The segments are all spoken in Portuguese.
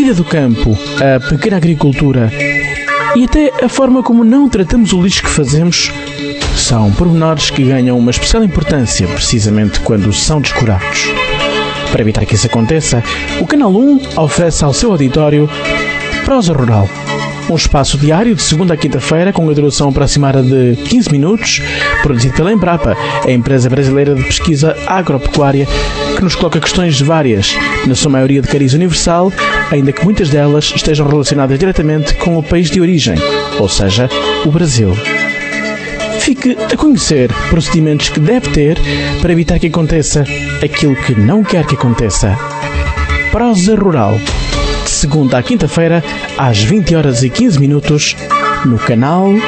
vida do campo, a pequena agricultura e até a forma como não tratamos o lixo que fazemos são pormenores que ganham uma especial importância precisamente quando são descurados. Para evitar que isso aconteça, o Canal 1 oferece ao seu auditório Prosa Rural, um espaço diário de segunda a quinta-feira com a duração aproximada de 15 minutos, produzido pela Embrapa, a empresa brasileira de pesquisa agropecuária, que nos coloca questões várias, na sua maioria de cariz universal, ainda que muitas delas estejam relacionadas diretamente com o país de origem, ou seja, o Brasil. Fique a conhecer procedimentos que deve ter para evitar que aconteça aquilo que não quer que aconteça. Prosa Rural, de segunda à quinta-feira, às 20h15, no Canal 1.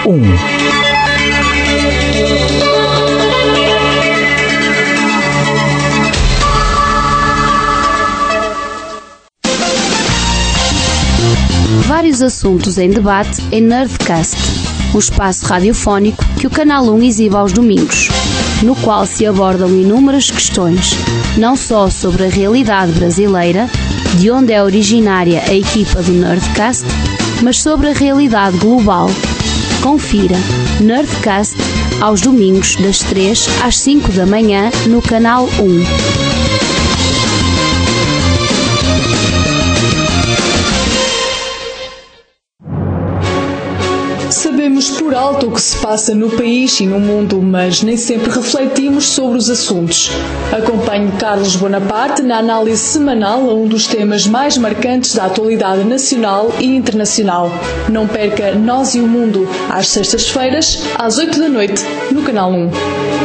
Vários assuntos em debate em Nerdcast, um espaço radiofónico que o Canal 1 exibe aos domingos, no qual se abordam inúmeras questões, não só sobre a realidade brasileira, de onde é originária a equipa do Nerdcast, mas sobre a realidade global. Confira Nerdcast aos domingos das 3 às 5 da manhã no Canal 1. Sabemos por alto o que se passa no país e no mundo, mas nem sempre refletimos sobre os assuntos. Acompanhe Carlos Bonaparte na análise semanal a um dos temas mais marcantes da atualidade nacional e internacional. Não perca Nós e o Mundo, às sextas-feiras, às 8 da noite, no Canal 1.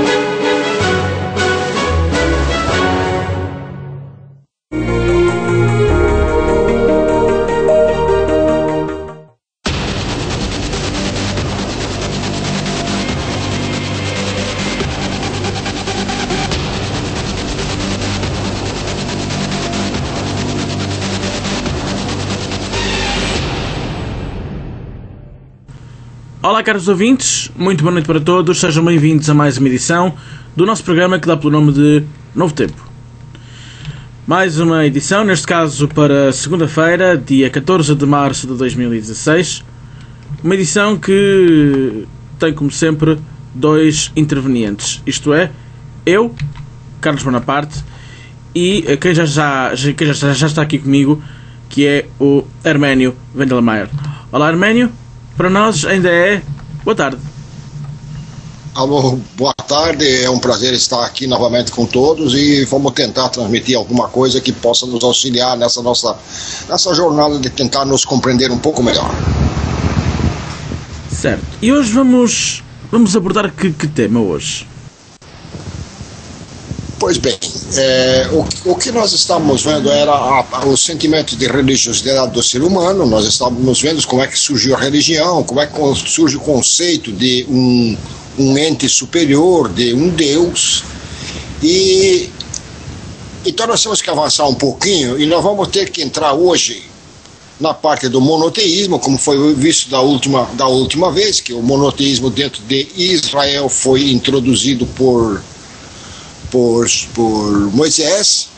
Olá, caros ouvintes, muito boa noite para todos, sejam bem-vindos a mais uma edição do nosso programa que dá pelo nome de Novo Tempo. Mais uma edição, neste caso para segunda-feira, dia 14 de março de 2016. Uma edição que tem, como sempre, dois intervenientes, isto é, eu, Carlos Bonaparte, e quem já está aqui comigo, que é o Herménio Wendelmeier. Olá, Herménio. Para nós ainda é boa tarde. Alô, boa tarde, é um prazer estar aqui novamente com todos e vamos tentar transmitir alguma coisa que possa nos auxiliar nessa jornada de tentar nos compreender um pouco melhor. Certo, e hoje vamos abordar que tema hoje? Pois bem, o que nós estávamos vendo era o sentimento de religiosidade do ser humano. Nós estávamos vendo como é que surgiu a religião, como é que surge o conceito de um ente superior, de um Deus. E então nós temos que avançar um pouquinho e nós vamos ter que entrar hoje na parte do monoteísmo, como foi visto da última vez, que o monoteísmo dentro de Israel foi introduzido por Moisés.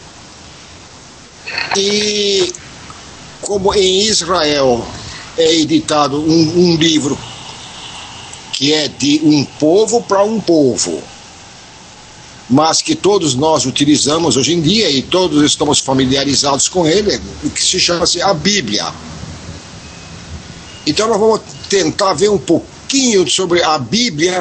E como em Israel é editado um livro que é de um povo para um povo, mas que todos nós utilizamos hoje em dia e todos estamos familiarizados com ele, o que se chama a Bíblia. Então nós vamos tentar ver um pouquinho sobre a Bíblia.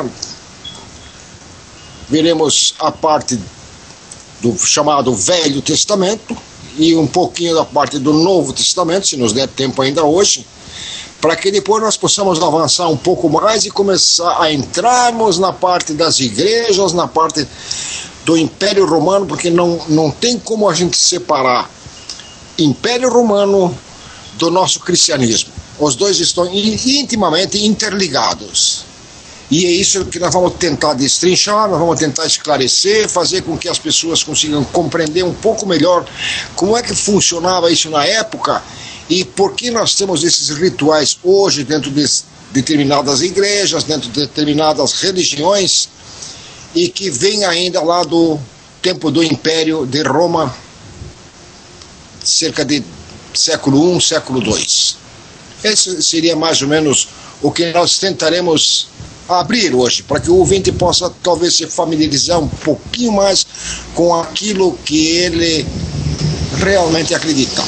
Veremos a parte do chamado Velho Testamento e um pouquinho da parte do Novo Testamento, se nos der tempo ainda hoje, para que depois nós possamos avançar um pouco mais e começar a entrarmos na parte das igrejas, na parte do Império Romano, porque não tem como a gente separar Império Romano do nosso cristianismo. Os dois estão intimamente interligados. E é isso que nós vamos tentar destrinchar, nós vamos tentar esclarecer, fazer com que as pessoas consigam compreender um pouco melhor como é que funcionava isso na época e por que nós temos esses rituais hoje dentro de determinadas igrejas, dentro de determinadas religiões, e que vem ainda lá do tempo do Império de Roma, cerca de século I, século II. Esse seria mais ou menos o que nós tentaremos abrir hoje, para que o ouvinte possa talvez se familiarizar um pouquinho mais com aquilo que ele realmente acredita.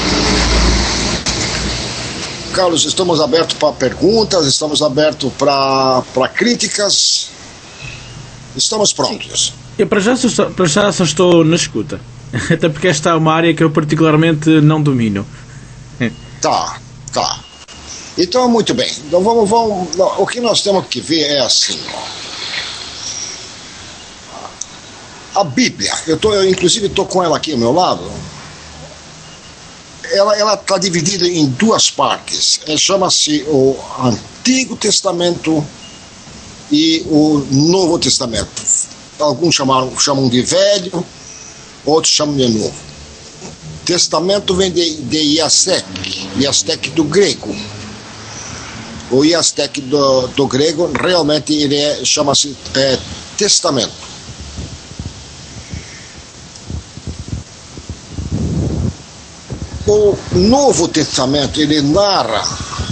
Carlos, estamos abertos para perguntas, estamos abertos para críticas, estamos prontos. Eu para já só estou na escuta, até porque esta é uma área que eu particularmente não domino. Tá. Então, muito bem. Então, vamos, o que nós temos que ver é assim, ó. A Bíblia, eu inclusive estou com ela aqui ao meu lado. Ela está dividida em duas partes. Chama-se o Antigo Testamento e o Novo Testamento. Alguns chamam de Velho, outros chamam de Novo. Testamento vem de Iastec do grego. O Iastec do grego realmente ele chama-se Testamento. O Novo Testamento ele narra.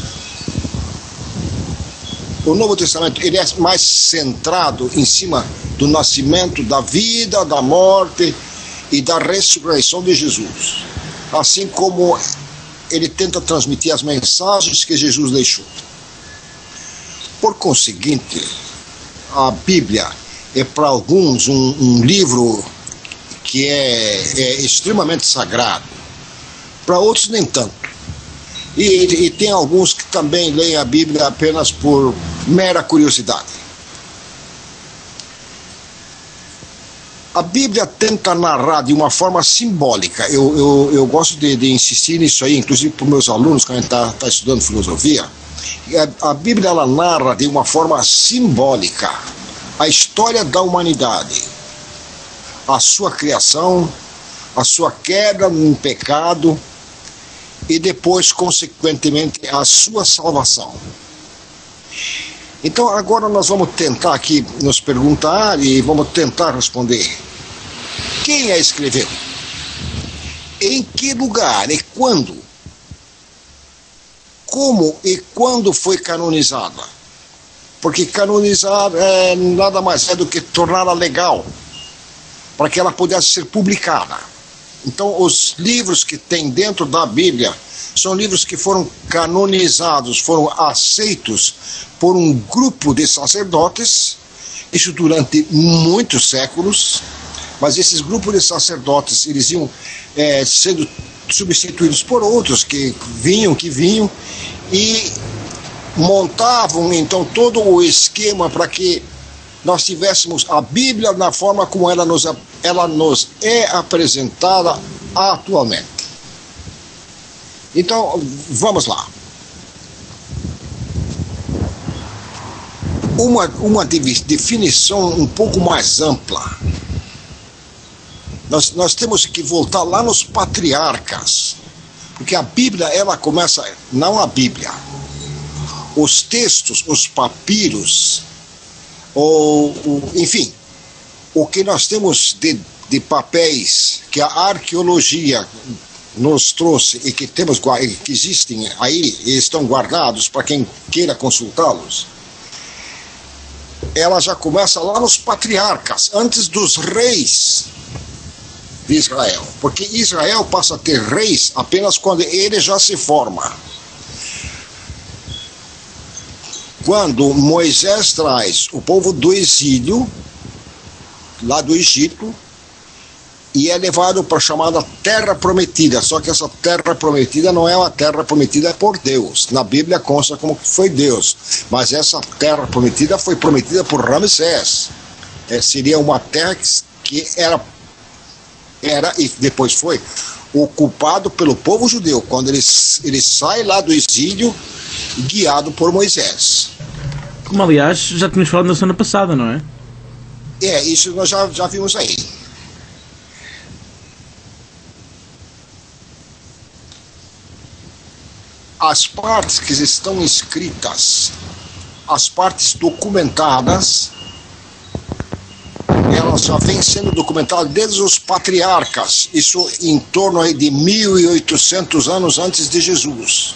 O Novo Testamento ele é mais centrado em cima do nascimento, da vida, da morte e da ressurreição de Jesus, assim como ele tenta transmitir as mensagens que Jesus deixou. Por conseguinte, a Bíblia é para alguns um livro que é extremamente sagrado, para outros nem tanto. E tem alguns que também leem a Bíblia apenas por mera curiosidade. A Bíblia tenta narrar de uma forma simbólica. Eu gosto de insistir nisso aí, inclusive para os meus alunos, quando a gente está estudando filosofia. A Bíblia ela narra de uma forma simbólica a história da humanidade, a sua criação, a sua queda em pecado e depois, consequentemente, a sua salvação. Então agora nós vamos tentar aqui nos perguntar e vamos tentar responder. Quem a escreveu? Em que lugar e quando? Como e quando foi canonizada? Porque canonizar nada mais é do que torná-la legal, para que ela pudesse ser publicada. Então os livros que tem dentro da Bíblia são livros que foram canonizados, foram aceitos por um grupo de sacerdotes, isso durante muitos séculos, mas esses grupos de sacerdotes, eles iam sendo substituídos por outros que vinham e montavam então todo o esquema para que nós tivéssemos a Bíblia na forma como ela nos é apresentada atualmente. Então, vamos lá. Uma definição um pouco mais ampla. Nós temos que voltar lá nos patriarcas, porque a Bíblia, ela começa, não a Bíblia, os textos, os papiros, enfim, o que nós temos de papéis que a arqueologia nos trouxe e que que existem aí e estão guardados para quem queira consultá-los, ela já começa lá nos patriarcas, antes dos reis de Israel, porque Israel passa a ter reis apenas quando ele já se forma. Quando Moisés traz o povo do exílio, lá do Egito, e é levado para a chamada Terra Prometida, só que essa Terra Prometida não é uma Terra Prometida por Deus. Na Bíblia consta como que foi Deus, mas essa Terra Prometida foi prometida por Ramsés. Seria uma terra que era e depois foi ocupado pelo povo judeu, quando ele sai lá do exílio, guiado por Moisés. Como aliás já tínhamos falado na semana passada, não é? Isso nós já vimos aí. As partes que estão escritas, as partes documentadas, já vem sendo documentado desde os patriarcas, isso em torno aí de 1800 anos antes de Jesus.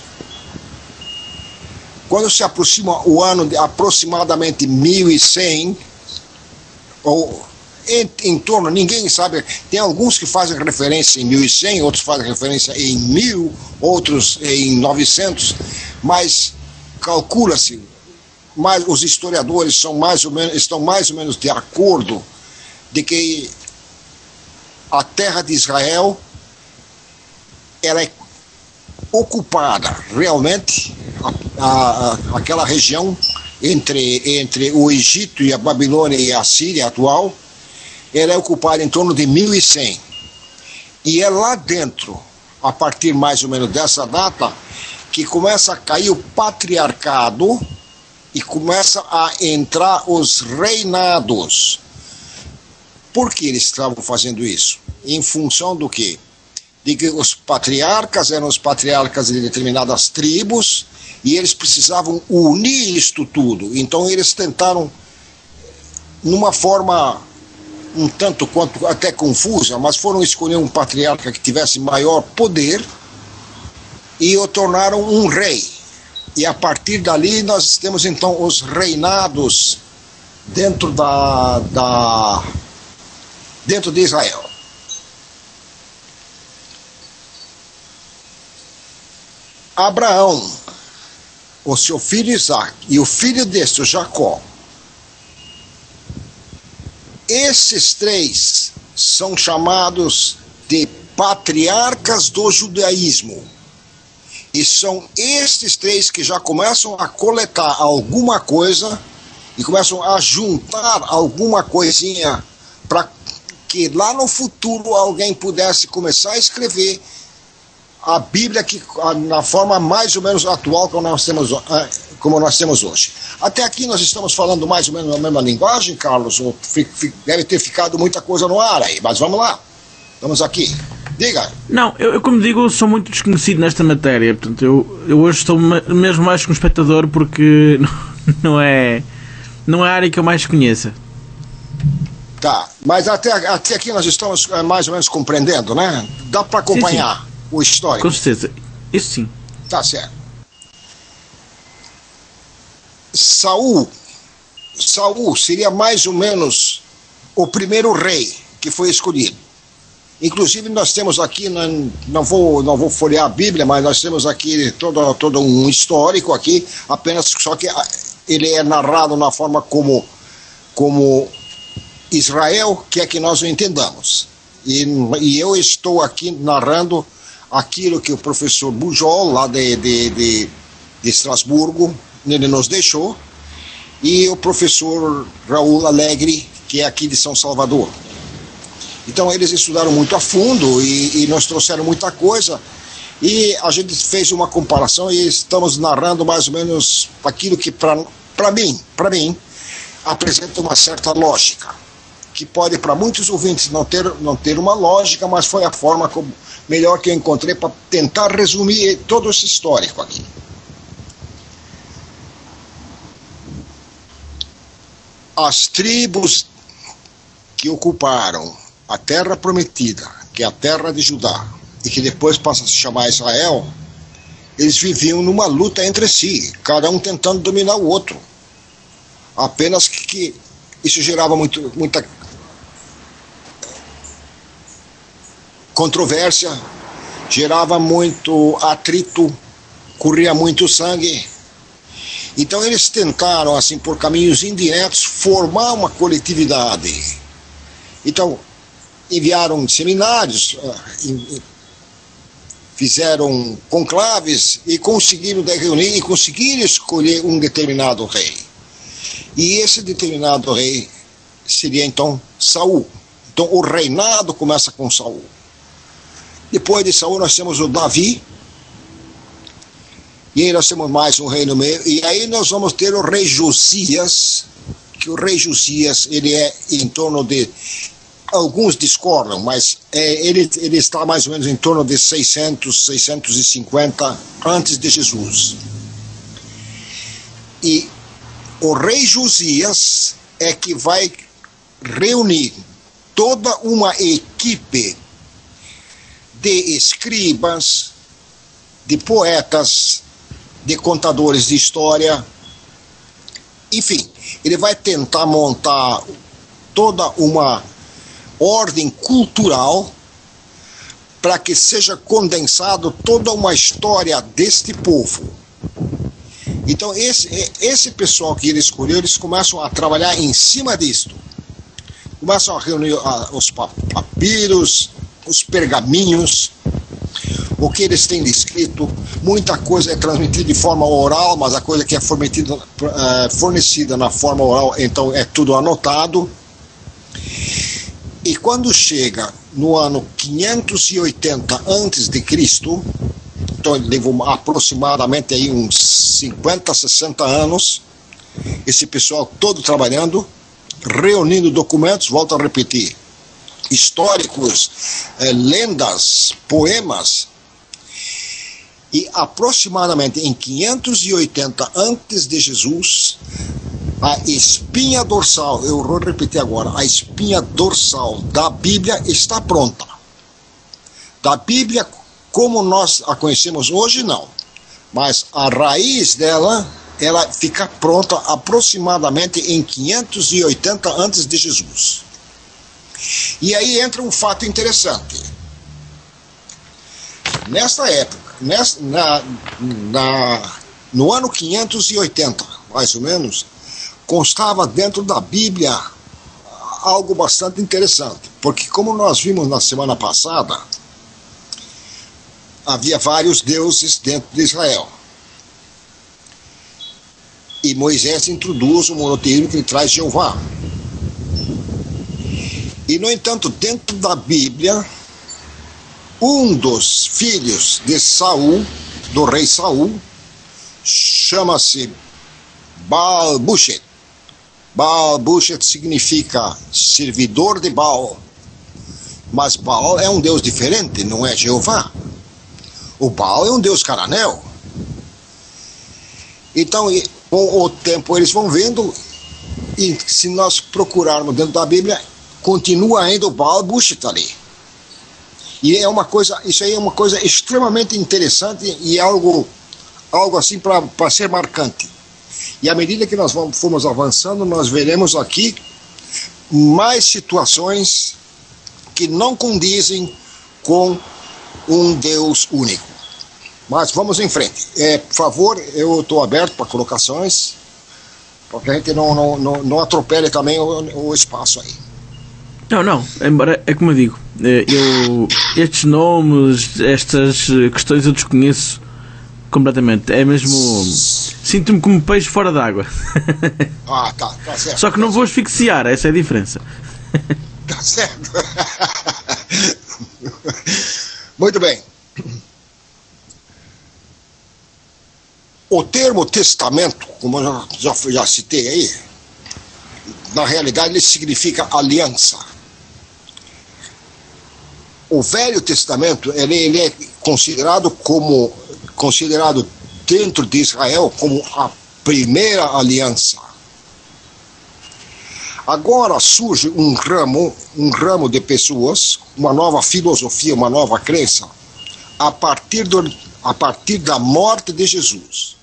Quando se aproxima o ano de aproximadamente 1100, ou em torno, ninguém sabe, tem alguns que fazem referência em 1100, outros fazem referência em 1000, outros em 900, mas calcula-se, mas os historiadores estão mais ou menos de acordo de que a terra de Israel ela é ocupada realmente, aquela região entre o Egito e a Babilônia e a Síria atual, ela é ocupada em torno de 1100. E é lá dentro, a partir mais ou menos dessa data, que começa a cair o patriarcado e começa a entrar os reinados. Por que eles estavam fazendo isso? Em função do quê? De que os patriarcas eram os patriarcas de determinadas tribos e eles precisavam unir isto tudo. Então eles tentaram, numa forma um tanto quanto até confusa, mas foram escolher um patriarca que tivesse maior poder e o tornaram um rei. E a partir dali nós temos então os reinados dentro dentro de Israel. Abraão, o seu filho Isaac e o filho deste, o Jacó, esses três são chamados de patriarcas do judaísmo. E são estes três que já começam a coletar alguma coisa e começam a juntar alguma coisinha para que lá no futuro alguém pudesse começar a escrever a Bíblia na forma mais ou menos atual como nós temos hoje. Até aqui nós estamos falando mais ou menos a mesma linguagem, Carlos, ou deve ter ficado muita coisa no ar aí, mas vamos lá, vamos aqui. Diga. Não, eu como digo, sou muito desconhecido nesta matéria, portanto eu hoje estou mesmo mais como espectador porque não é a área que eu mais conheça. Tá, mas até aqui nós estamos mais ou menos compreendendo, né? Dá para acompanhar. Sim. O histórico. Com certeza, isso sim. Tá certo. Saul seria mais ou menos o primeiro rei que foi escolhido. Inclusive nós temos aqui, não vou folhear a Bíblia, mas nós temos aqui todo um histórico aqui, apenas só que ele é narrado na forma como Israel quer que nós o entendamos. E eu estou aqui narrando aquilo que o professor Bujol, lá de Estrasburgo, ele nos deixou, e o professor Raul Alegre, que é aqui de São Salvador. Então eles estudaram muito a fundo e nos trouxeram muita coisa, e a gente fez uma comparação e estamos narrando mais ou menos aquilo que para mim apresenta uma certa lógica, que pode para muitos ouvintes não ter uma lógica, mas foi a forma melhor que eu encontrei para tentar resumir todo esse histórico aqui. As tribos que ocuparam a terra prometida, que é a terra de Judá, e que depois passa a se chamar Israel, eles viviam numa luta entre si, cada um tentando dominar o outro. Apenas que isso gerava muita controvérsia, gerava muito atrito, corria muito sangue. Então eles tentaram, assim, por caminhos indiretos, formar uma coletividade. Então, enviaram seminários, fizeram conclaves e conseguiram reunir e conseguiram escolher um determinado rei. E esse determinado rei seria então Saul. Então o reinado começa com Saul. Depois de Saul nós temos o Davi, e aí nós temos mais um rei no meio, e aí nós vamos ter o rei Josias, que o rei Josias, ele é em torno de, alguns discordam, mas ele está mais ou menos em torno de 650 antes de Jesus. E o rei Josias é que vai reunir toda uma equipe de escribas, de poetas, de contadores de história, enfim, ele vai tentar montar toda uma ordem cultural para que seja condensado toda uma história deste povo. Então esse pessoal que ele escolheu, eles começam a trabalhar em cima disto. Começam a reunir os papiros, os pergaminhos, o que eles têm escrito. Muita coisa é transmitida de forma oral, mas a coisa que é fornecida na forma oral, então é tudo anotado. E quando chega no ano 580 a.C., então ele levou aproximadamente aí uns 50, 60 anos, esse pessoal todo trabalhando, reunindo documentos, volto a repetir, históricos, lendas, poemas. E aproximadamente em 580 antes de Jesus, a espinha dorsal, eu vou repetir agora, a espinha dorsal da Bíblia está pronta. Da Bíblia como nós a conhecemos hoje, não. Mas a raiz dela, ela fica pronta aproximadamente em 580 antes de Jesus. E aí entra um fato interessante. Nesta época, no ano 580, mais ou menos, constava dentro da Bíblia algo bastante interessante, porque como nós vimos na semana passada, havia vários deuses dentro de Israel. E Moisés introduz o monoteísmo que ele traz Jeová. E, no entanto, dentro da Bíblia, um dos filhos de Saul, do rei Saul, chama-se Baal-Buchet. Baal-Buchet significa servidor de Baal. Mas Baal é um deus diferente, não é Jeová. O Baal é um deus cananeu. Então, com o tempo eles vão vendo, e se nós procurarmos dentro da Bíblia, continua ainda o Baal-Buchet ali. E é uma coisa, isso aí é uma coisa extremamente interessante e algo assim para ser marcante. E à medida que nós formos avançando, nós veremos aqui mais situações que não condizem com um Deus único. Mas vamos em frente. Por favor, eu estou aberto para colocações, para que a gente não atropele também o espaço aí. Não, embora, é como eu digo, estes nomes, estas questões eu desconheço completamente. É mesmo, sinto-me como peixe fora d'água. Tá certo. Só que não vou asfixiar, essa é a diferença. Tá certo. Muito bem. O termo testamento, como eu já citei aí, na realidade ele significa aliança. O Velho Testamento ele é considerado dentro de Israel como a primeira aliança. Agora surge um ramo de pessoas, uma nova filosofia, uma nova crença, a partir da morte de Jesus.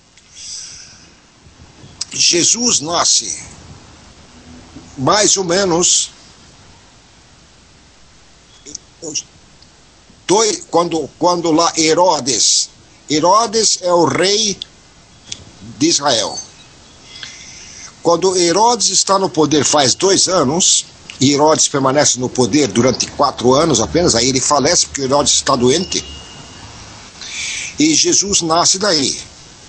Jesus nasce mais ou menos quando lá Herodes é o rei de Israel. Quando Herodes está no poder faz 2 anos, e Herodes permanece no poder durante 4 anos apenas, aí ele falece porque Herodes está doente, e Jesus nasce daí.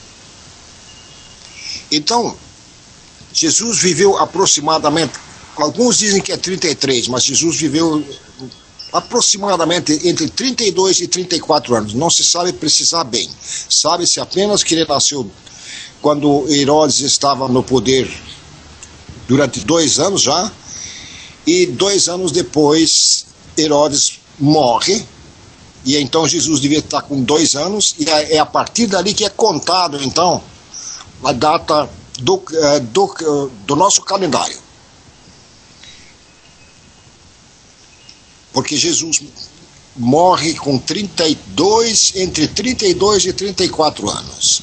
Então, Jesus viveu aproximadamente, alguns dizem que é 33, mas Jesus viveu aproximadamente entre 32 e 34 anos. Não se sabe precisar bem. Sabe-se apenas que ele nasceu quando Herodes estava no poder durante 2 anos já, e 2 anos depois Herodes morre, e então Jesus devia estar com 2 anos, e é a partir dali que é contado então a data do nosso calendário. porque Jesus morre com entre 32 e 34 anos.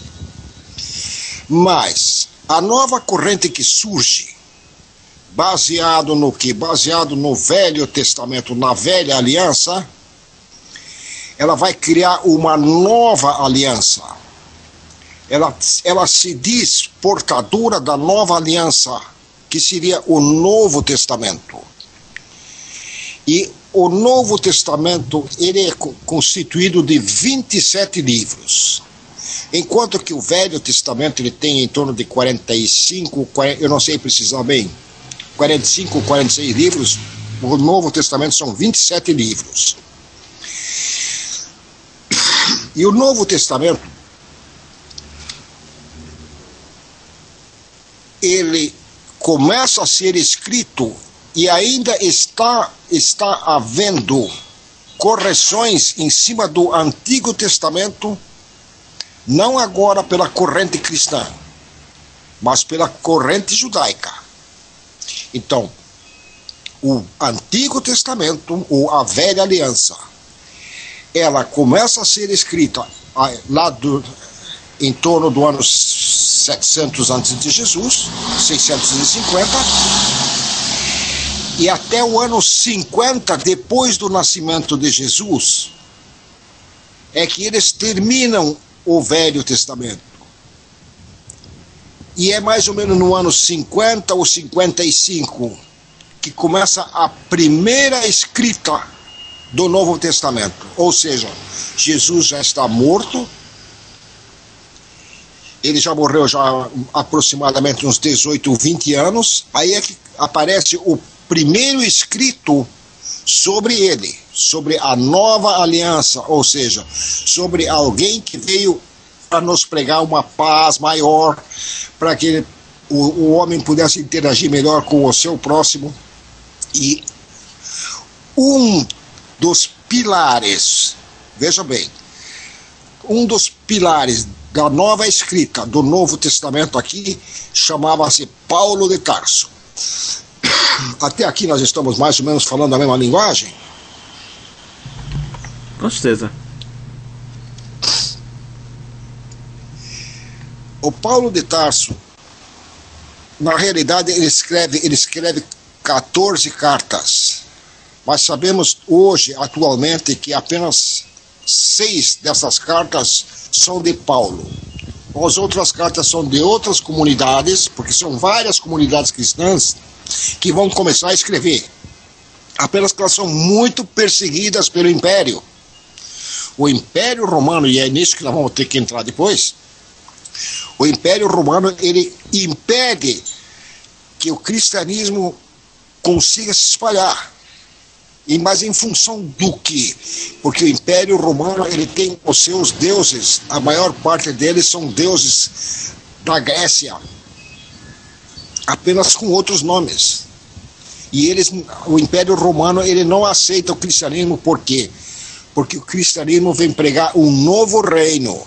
Mas a nova corrente que surge, baseado no quê? Baseado no Velho Testamento, na Velha Aliança, ela vai criar uma nova aliança. Ela se diz portadora da nova aliança, que seria o Novo Testamento. E o Novo Testamento, ele é constituído de 27 livros. Enquanto que o Velho Testamento, ele tem em torno de 45, eu não sei precisar bem, 45 ou 46 livros, o Novo Testamento são 27 livros. E o Novo Testamento, ele começa a ser escrito e ainda está havendo correções em cima do Antigo Testamento, não agora pela corrente cristã, mas pela corrente judaica. Então, o Antigo Testamento, ou a Velha Aliança, ela começa a ser escrita lá em torno do ano 700 antes de Jesus, 650, e até o ano 50 depois do nascimento de Jesus é que eles terminam o Velho Testamento. E é mais ou menos no ano 50 ou 55 que começa a primeira escrita do Novo Testamento. Ou seja, Jesus já está morto, ele já morreu já aproximadamente uns 18 ou 20 anos, aí é que aparece o primeiro escrito sobre ele, sobre a nova aliança, ou seja, sobre alguém que veio para nos pregar uma paz maior, para que o homem pudesse interagir melhor com o seu próximo. E um dos pilares, veja bem, um dos pilares da nova escrita do Novo Testamento aqui chamava-se Paulo de Tarso. Até aqui nós estamos mais ou menos falando a mesma linguagem? Com certeza. O Paulo de Tarso, na realidade, ele escreve 14 cartas. Mas sabemos hoje, atualmente, que apenas 6 dessas cartas são de Paulo. As outras cartas são de outras comunidades, porque são várias comunidades cristãs que vão começar a escrever. Apenas que elas são muito perseguidas pelo Império. O Império Romano, e é nisso que nós vamos ter que entrar depois, o Império Romano, ele impede que o cristianismo consiga se espalhar. Mas em função do quê? Porque o Império Romano, ele tem os seus deuses, a maior parte deles são deuses da Grécia, apenas com outros nomes. E o Império Romano, ele não aceita o cristianismo, por quê? Porque o cristianismo vem pregar um novo reino.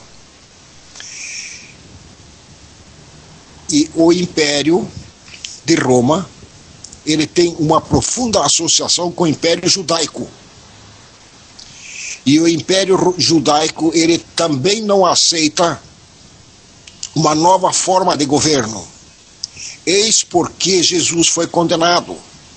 E o Império de Roma, ele tem uma profunda associação com o Império Judaico. E o Império Judaico, ele também não aceita uma nova forma de governo. Eis porque Jesus foi condenado.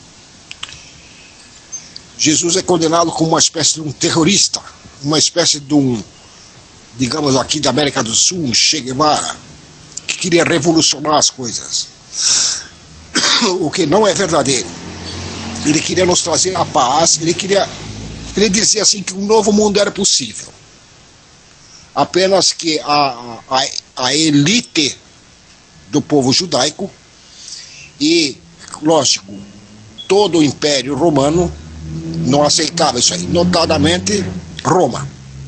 Jesus é condenado como uma espécie de um terrorista, uma espécie de um, digamos aqui da América do Sul, um Che Guevara, que queria revolucionar as coisas. O que não é verdadeiro. Ele queria nos trazer a paz, ele dizia assim que um novo mundo era possível. Apenas que a elite do povo judaico e, lógico, todo o Império Romano não aceitava isso aí, notadamente Roma.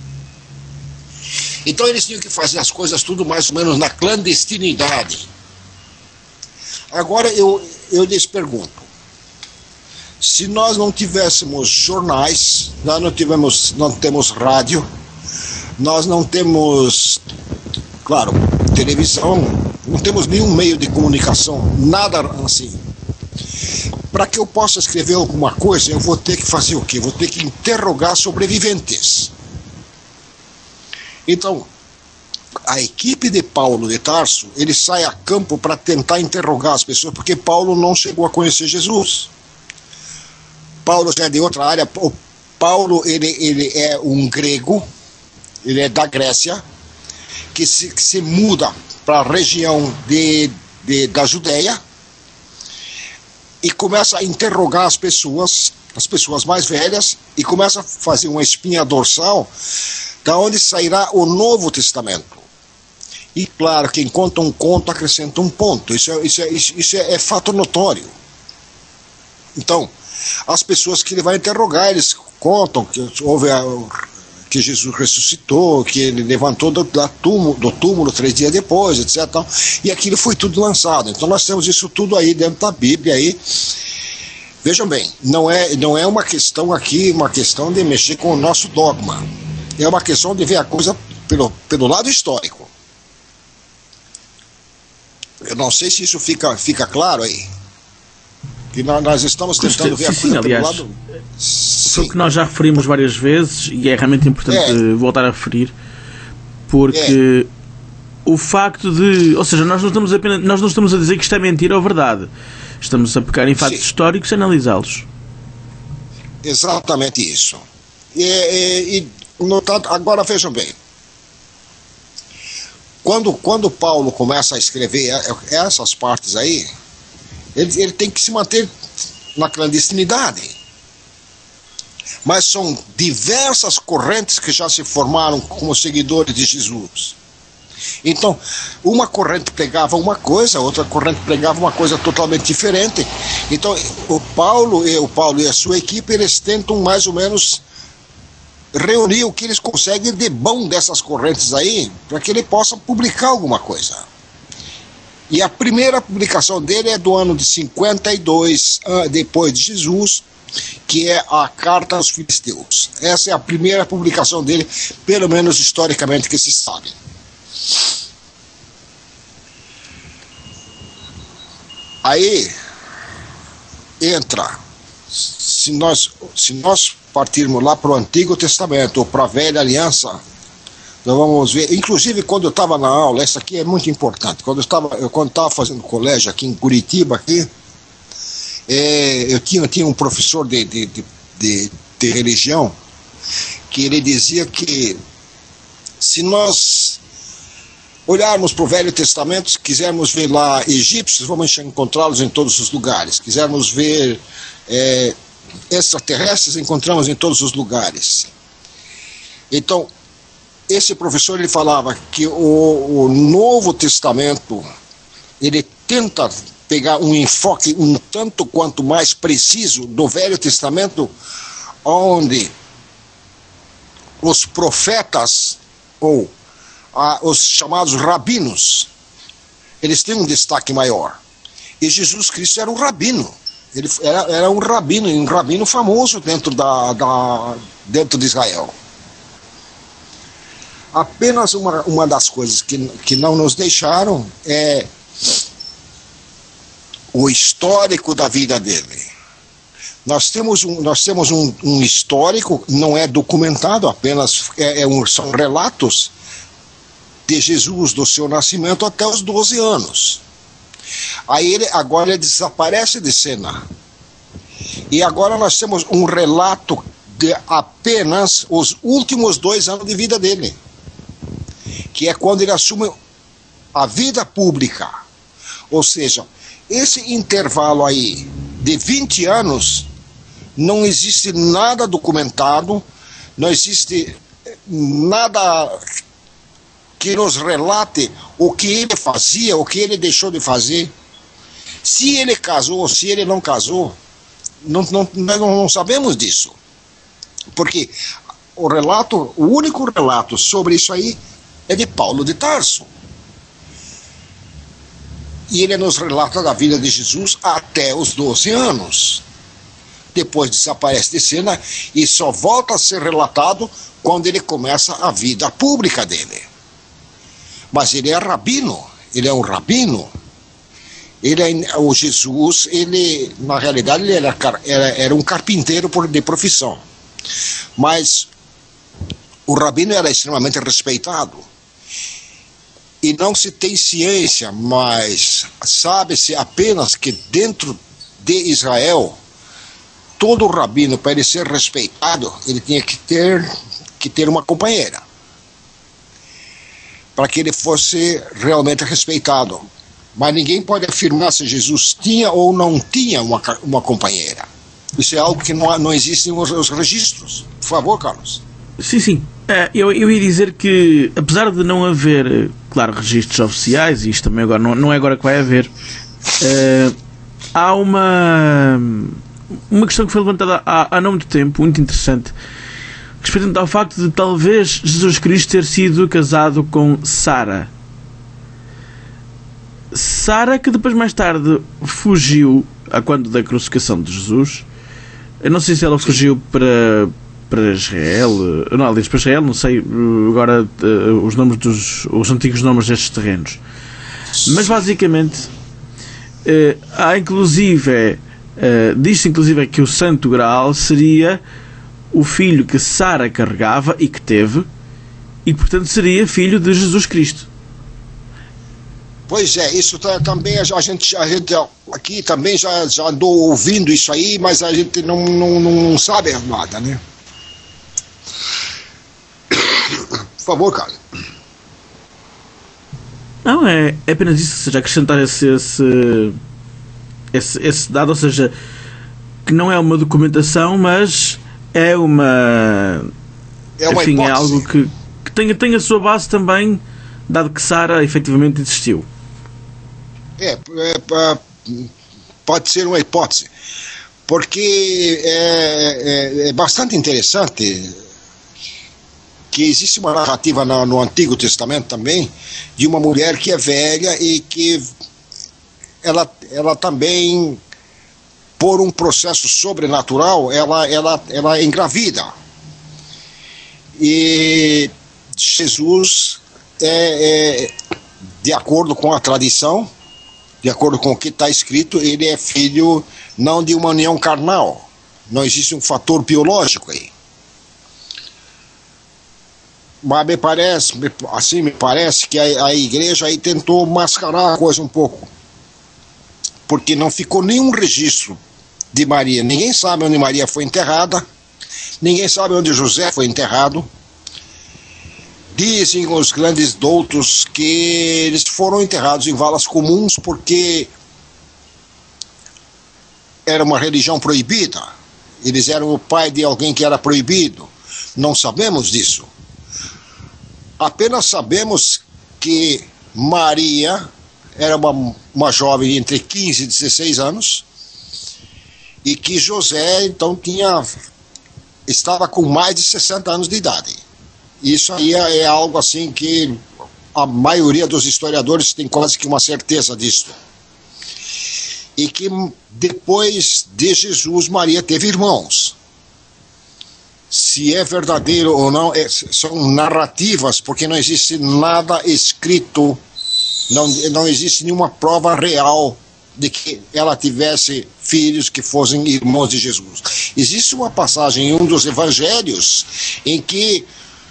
Então eles tinham que fazer as coisas tudo mais ou menos na clandestinidade. Agora eu lhes pergunto, se nós não tivéssemos jornais, nós não temos rádio, nós não temos, claro, televisão, não temos nenhum meio de comunicação, nada assim. para que eu possa escrever alguma coisa, eu vou ter que fazer o quê? Vou ter que interrogar sobreviventes. Então, a equipe de Paulo de Tarso, ele sai a campo para tentar interrogar as pessoas, porque Paulo não chegou a conhecer Jesus. Paulo já é de outra área. O Paulo, ele é um grego, ele é da Grécia, que se muda para a região da Judéia e começa a interrogar as pessoas mais velhas, e começa a fazer uma espinha dorsal da onde sairá o Novo Testamento. E claro, quem conta um conto acrescenta um ponto. Isso é fato notório. Então, as pessoas que ele vai interrogar, eles contam que que Jesus ressuscitou, que ele levantou do túmulo 3 dias depois, etc. E aquilo foi tudo lançado. Então nós temos isso tudo aí dentro da Bíblia aí. Vejam bem, não é uma questão aqui, uma questão de mexer com o nosso dogma. É uma questão de ver a coisa pelo lado histórico. Eu não sei se isso fica claro aí. Que nós estamos tentando ver a coisa pelo lado... Foi o que nós já referimos várias vezes, e é realmente importante voltar a referir, porque o facto de... Ou seja, nós não estamos a dizer que isto é mentira ou verdade. Estamos a pegar em fatos históricos e analisá-los. Exatamente isso. Agora vejam bem. Quando Paulo começa a escrever essas partes aí, ele tem que se manter na clandestinidade. Mas são diversas correntes que já se formaram como seguidores de Jesus. Então, uma corrente pregava uma coisa, outra corrente pregava uma coisa totalmente diferente. Então, o Paulo e a sua equipe, eles tentam mais ou menos reunir o que eles conseguem de bom dessas correntes aí, para que ele possa publicar alguma coisa. E a primeira publicação dele é do ano de 52 depois de Jesus, que é a Carta aos Filisteus. Essa é a primeira publicação dele, pelo menos historicamente que se sabe. Aí entra, se nós partirmos lá para o Antigo Testamento ou para a Velha Aliança, nós vamos ver, inclusive quando eu estava na aula, essa aqui é muito importante, quando eu estava fazendo colégio aqui em Curitiba, eu tinha um professor de religião, que ele dizia que se nós olharmos para o Velho Testamento, se quisermos ver lá egípcios, vamos encontrá-los em todos os lugares. Quisermos ver extraterrestres, encontramos em todos os lugares. Então, esse professor, ele falava que o Novo Testamento, ele tenta pegar um enfoque um tanto quanto mais preciso do Velho Testamento, onde os profetas, ou os chamados rabinos, eles têm um destaque maior. E Jesus Cristo era um rabino. Ele era um rabino famoso dentro de Israel. Apenas uma das coisas que não nos deixaram é o histórico da vida dele. Nós temos um histórico, não é documentado, apenas são relatos de Jesus, do seu nascimento até os 12 anos. Aí agora ele desaparece de cena. E agora nós temos um relato de apenas os últimos 2 anos de vida dele, que é quando ele assume a vida pública. Ou seja, esse intervalo aí de 20 anos, não existe nada documentado, não existe nada que nos relate o que ele fazia, o que ele deixou de fazer. Se ele casou ou se ele não casou, nós não sabemos disso. Porque o único relato sobre isso aí é de Paulo de Tarso. E ele nos relata da vida de Jesus até os 12 anos. Depois desaparece de cena e só volta a ser relatado quando ele começa a vida pública dele. Mas ele é rabino, ele é um rabino. O Jesus, na realidade, ele era um carpinteiro de profissão. Mas o rabino era extremamente respeitado. E não se tem ciência, mas sabe-se apenas que dentro de Israel, todo rabino, para ele ser respeitado, ele tinha que ter uma companheira, para que ele fosse realmente respeitado. Mas ninguém pode afirmar se Jesus tinha ou não tinha uma companheira. Isso é algo que não existe nos registros. Por favor, Carlos. Sim. Eu ia dizer que, apesar de não haver, claro, registros oficiais, e isto também agora não é agora que vai haver, há uma questão que foi levantada há não muito tempo, muito interessante, respeitando ao facto de talvez Jesus Cristo ter sido casado com Sara, que depois mais tarde fugiu, a quando da crucificação de Jesus. Eu não sei se ela fugiu para Israel, não, aliás, para Israel, não sei agora os antigos nomes destes terrenos, mas basicamente há inclusive diz-se inclusive que o Santo Graal seria o filho que Sara carregava e que teve, e portanto seria filho de Jesus Cristo. Pois é, isso também a gente aqui também já andou ouvindo isso aí, mas a gente não sabe nada, né? Por favor, Carlos. Não, é apenas isso, ou seja, acrescentar esse dado, ou seja, que não é uma documentação, mas é uma enfim, é algo que tem a sua base também, dado que Sara efetivamente existiu. Pode ser uma hipótese, porque é bastante interessante que existe uma narrativa no Antigo Testamento também, de uma mulher que é velha e que ela também, por um processo sobrenatural, ela engravida. E Jesus, de acordo com a tradição, de acordo com o que está escrito, ele é filho não de uma união carnal. Não existe um fator biológico aí. Mas me parece que a igreja aí tentou mascarar a coisa um pouco. Porque não ficou nenhum registro de Maria. Ninguém sabe onde Maria foi enterrada. Ninguém sabe onde José foi enterrado. Dizem os grandes doutos que eles foram enterrados em valas comuns porque era uma religião proibida. Eles eram o pai de alguém que era proibido. Não sabemos disso. Apenas sabemos que Maria era uma jovem entre 15 e 16 anos e que José, então, estava com mais de 60 anos de idade. Isso aí é algo assim que a maioria dos historiadores tem quase que uma certeza disso. E que depois de Jesus, Maria teve irmãos. Se é verdadeiro ou não, são narrativas, porque não existe nada escrito, não existe nenhuma prova real de que ela tivesse filhos que fossem irmãos de Jesus. Existe uma passagem em um dos evangelhos em que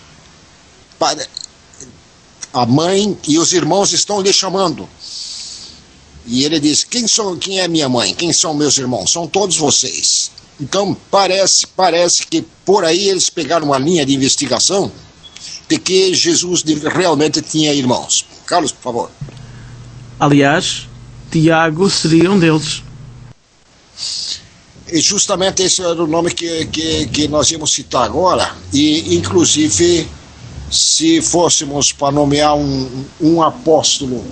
a mãe e os irmãos estão lhe chamando. E ele diz: quem é minha mãe? Quem são meus irmãos? São todos vocês. Então parece que por aí eles pegaram uma linha de investigação de que Jesus realmente tinha irmãos. Carlos, por favor. Aliás, Tiago seria um deles. E justamente esse era o nome que nós íamos citar agora. E inclusive, se fôssemos para nomear um apóstolo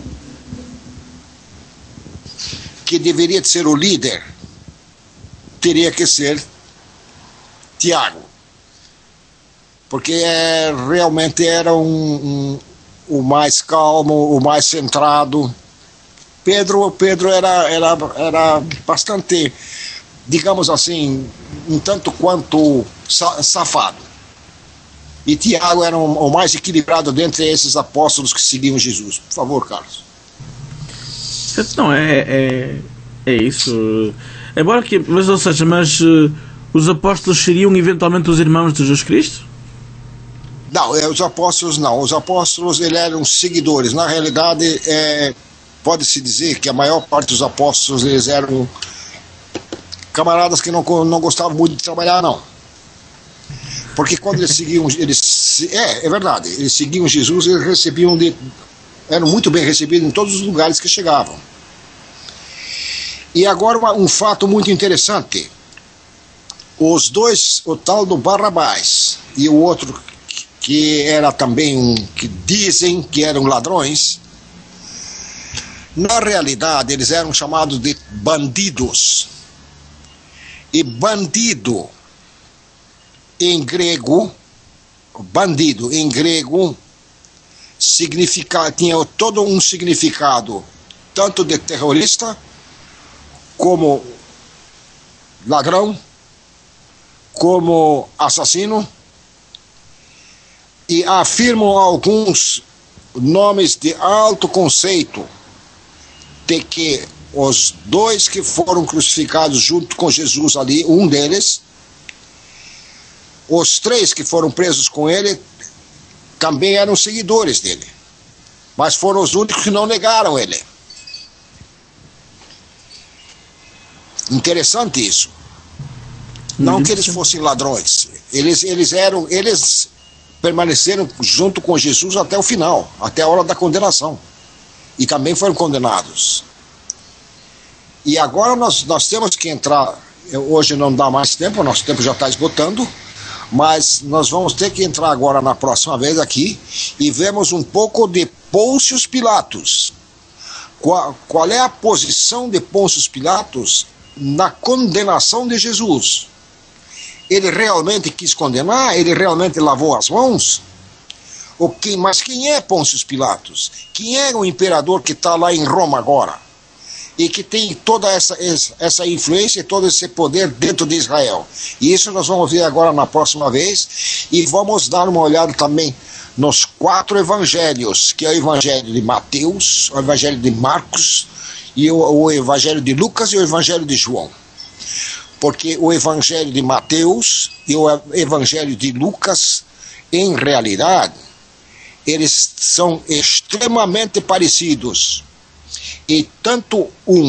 que deveria ser o líder, teria que ser Tiago, porque realmente era o mais calmo, o mais centrado. Pedro era bastante, digamos assim, um tanto quanto safado. E Tiago era o mais equilibrado dentre esses apóstolos que seguiam Jesus. Por favor, Carlos. Não, é isso. Embora que, mas os apóstolos seriam eventualmente os irmãos de Jesus Cristo? Não, os apóstolos não. Os apóstolos eles eram seguidores. Na realidade, pode-se dizer que a maior parte dos apóstolos eles eram camaradas que não gostavam muito de trabalhar, não. Porque quando eles seguiam, é verdade, eles seguiam Jesus, eles eram muito bem recebidos em todos os lugares que chegavam. E agora um fato muito interessante. Os dois, o tal do Barrabás e o outro que era também que dizem que eram ladrões, na realidade eles eram chamados de bandidos. E bandido em grego tinha todo um significado, tanto de terrorista, como ladrão, como assassino, e afirmam alguns nomes de alto conceito de que os dois que foram crucificados junto com Jesus ali, um deles, os três que foram presos com ele, também eram seguidores dele, mas foram os únicos que não negaram ele. Interessante isso. Não que eles fossem ladrões, eles permaneceram junto com Jesus até o final, até a hora da condenação, e também foram condenados. E agora nós temos que entrar, hoje não dá mais tempo, nosso tempo já está esgotando, mas nós vamos ter que entrar agora na próxima vez aqui e vemos um pouco de Pôncio Pilatos. Qual é a posição de Pôncio Pilatos na condenação de Jesus? Ele realmente quis condenar? Ele realmente lavou as mãos? Mas quem é Pôncio Pilatos? Quem é o imperador que está lá em Roma agora? E que tem toda essa influência e todo esse poder dentro de Israel. E isso nós vamos ver agora na próxima vez. E vamos dar uma olhada também nos 4 evangelhos, que é o evangelho de Mateus, o evangelho de Marcos, e o evangelho de Lucas e o evangelho de João. Porque o evangelho de Mateus e o evangelho de Lucas, em realidade, eles são extremamente parecidos. E tanto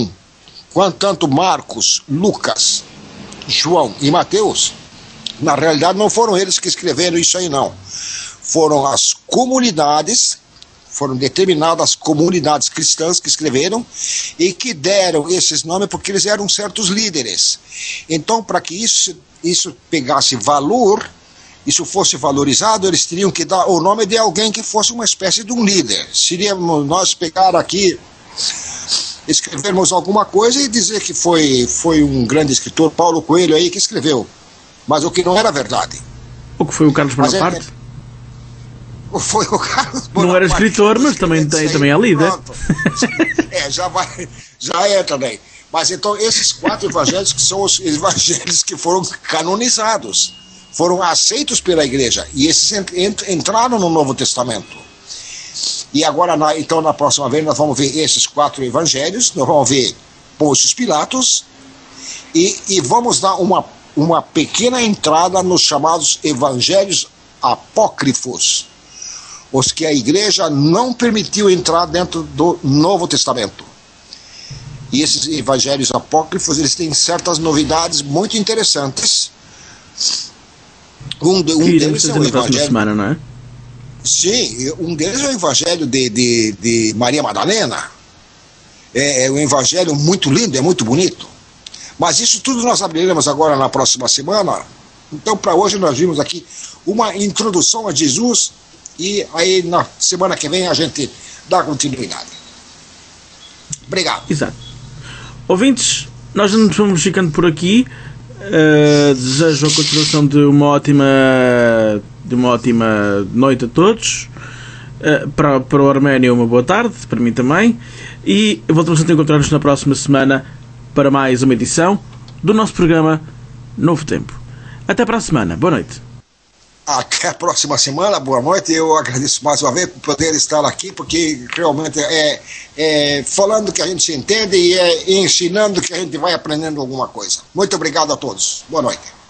Marcos, Lucas, João e Mateus, na realidade não foram eles que escreveram isso aí, não. Foram as comunidades, foram determinadas comunidades cristãs que escreveram e que deram esses nomes porque eles eram certos líderes. Então, para que isso pegasse valor, isso fosse valorizado, eles teriam que dar o nome de alguém que fosse uma espécie de um líder. Seríamos nós pegar aqui, escrevermos alguma coisa e dizer que foi um grande escritor, Paulo Coelho aí, que escreveu, mas o que não era verdade. O que foi o Carlos Bonaparte? Foi o Carlos Bonaparte. Não era escritor, mas também é líder. Já é também. Mas então esses 4 evangelhos que são os evangelhos que foram canonizados, foram aceitos pela igreja, e esses entraram no Novo Testamento. E agora, então, na próxima vez, nós vamos ver esses 4 evangelhos, nós vamos ver Pôncio Pilatos, e vamos dar uma pequena entrada nos chamados evangelhos apócrifos, os que a igreja não permitiu entrar dentro do Novo Testamento. E esses evangelhos apócrifos, eles têm certas novidades muito interessantes. Um deles é o evangelho... semana, não é? Sim, um deles é o evangelho de Maria Madalena. É um evangelho muito lindo, é muito bonito. Mas isso tudo nós abriremos agora na próxima semana. Então, para hoje, nós vimos aqui uma introdução a Jesus, e aí na semana que vem a gente dá continuidade. Obrigado. Exato. Ouvintes, nós nos vamos ficando por aqui. Desejo a continuação de uma ótima noite a todos. Para o Arménio, uma boa tarde, para mim também. E voltamos a encontrar-nos na próxima semana para mais uma edição do nosso programa Novo Tempo. Até para a semana. Boa noite. Até a próxima semana, boa noite. Eu agradeço mais uma vez por poder estar aqui, porque realmente é falando que a gente se entende e ensinando que a gente vai aprendendo alguma coisa. Muito obrigado a todos. Boa noite.